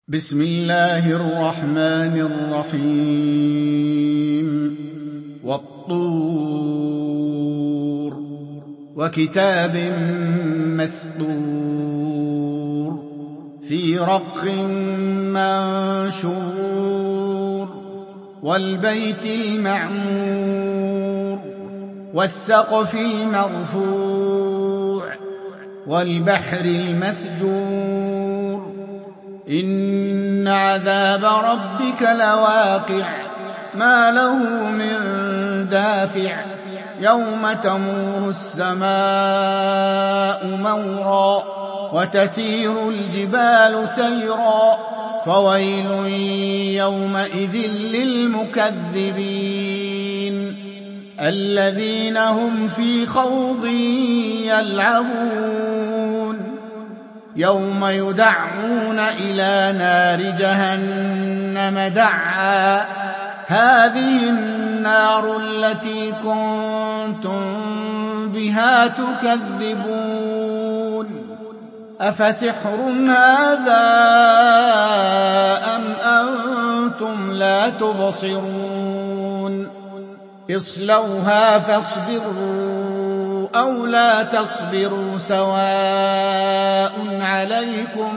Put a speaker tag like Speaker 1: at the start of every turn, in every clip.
Speaker 1: بسم الله الرحمن الرحيم والطور وكتاب مسطور في رق منشور والبيت المعمور والسقف المرفوع والبحر المسجور إن عذاب ربك لواقع ما له من دافع يوم تمور السماء مورا وتسير الجبال سيرا فويل يومئذ للمكذبين الذين هم في خوض يلعبون يوم يدعون إلى نار جهنم دعا هذه النار التي كنتم بها تكذبون أفسحر هذا أم أنتم لا تبصرون اصلوها فاصبروا أو لا تصبروا سواء عليكم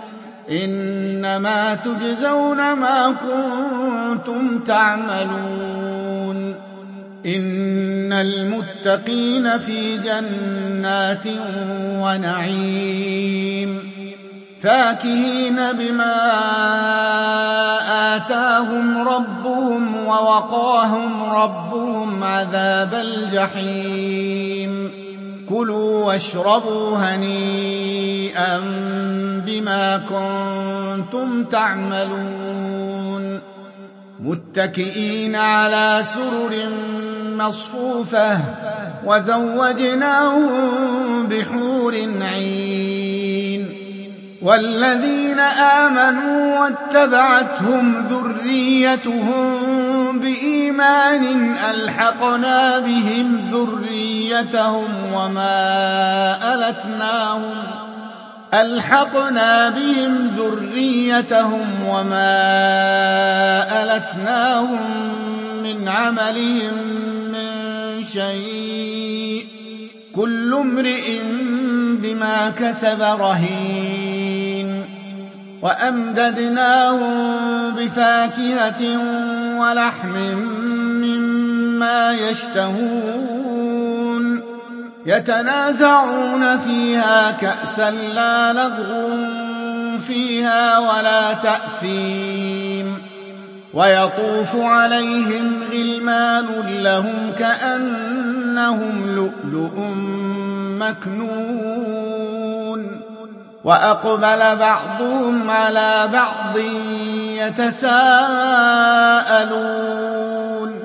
Speaker 1: إنما تجزون ما كنتم تعملون إن المتقين في جنات ونعيم فاكهين بما آتاهم ربهم ووقاهم ربهم عذاب الجحيم كلوا واشربوا هنيئا بما كنتم تعملون متكئين على سرر مصفوفة وزوجناهم بحور عين والذين آمنوا واتبعتهم ذريتهم بإيمان ألحقنا بهم ذريتهم وما ألتناهم من عملهم من شيء كل امرئ بما كسب رهين وأمددناهم بفاكهة ولحم مما يشتهون يتنازعون فيها كأسا لا لغو فيها ولا تأثيم ويطوف عليهم غلمان لهم كأنهم لؤلؤ مكنون وأقبل بعضهم على بعض يتساءلون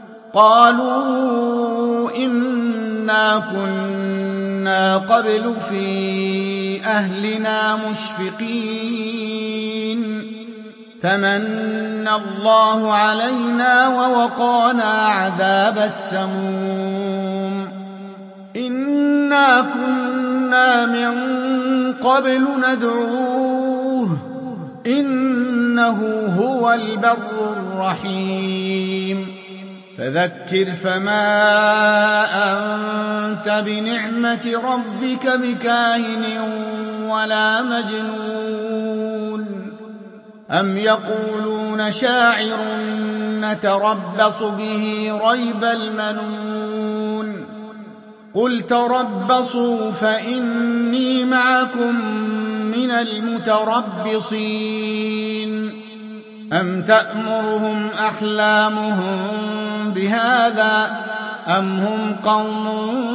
Speaker 1: قالوا إنا كنا قبل في أهلنا مشفقين فمن الله علينا ووقانا عذاب السموم إنا كنا من قبل ندعوه إنه هو البر الرحيم فذكر فما أنت بنعمة ربك بكاهن ولا مجنون أم يقولون شاعر نتربص به ريب المنون قل تربصوا فإني معكم من المتربصين أم تأمرهم أحلامهم بهذا أم هم قوم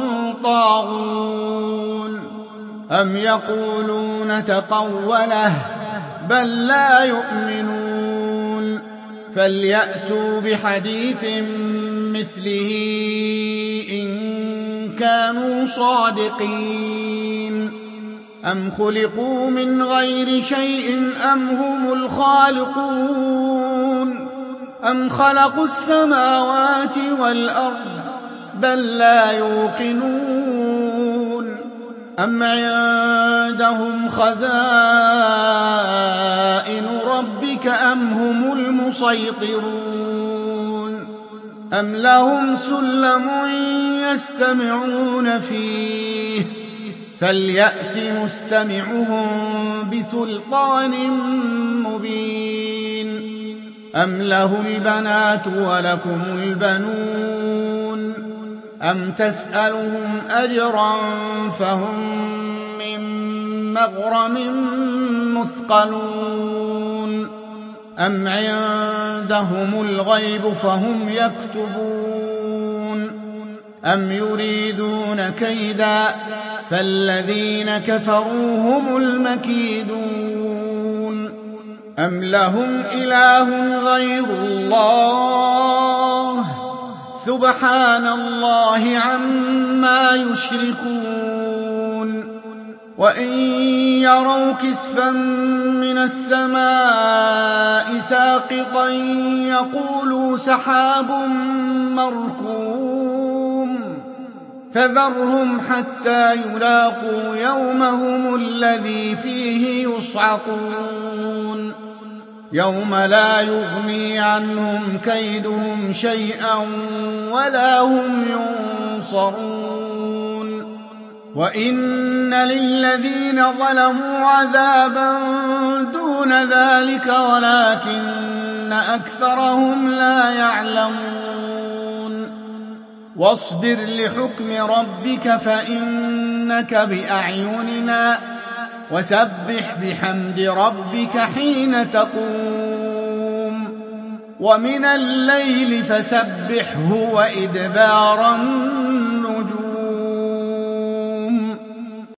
Speaker 1: طاغون أم يقولون تقوله بل لا يؤمنون فليأتوا بحديث مثله إن كانوا صادقين أم خلقوا من غير شيء أم هم الخالقون أم خلقوا السماوات والأرض بل لا يوقنون أم عندهم خزائن ربك أم هم المسيطرون أم لهم سلم يستمعون فيه فليأت مستمعهم بسلطان مبين أم له البنات ولكم البنون أم تسألهم أجرا فهم من مغرم مثقلون أم عندهم الغيب فهم يكتبون أم يريدون كيدا فالذين كفروا هم المكيدون أم لهم إله غير الله سبحان الله عما يشركون وإن يروا كسفا من السماء ساقطا يقولوا سحاب مركوم فذرهم حتى يلاقوا يومهم الذي فيه يصعقون يوم لا يغني عنهم كيدهم شيئا ولا هم ينصرون وإن للذين ظلموا عذابا دون ذلك ولكن أكثرهم لا يعلمون واصبر لحكم ربك فإنك بأعيننا وسبح بحمد ربك حين تقوم ومن الليل فسبحه وإدبار النجوم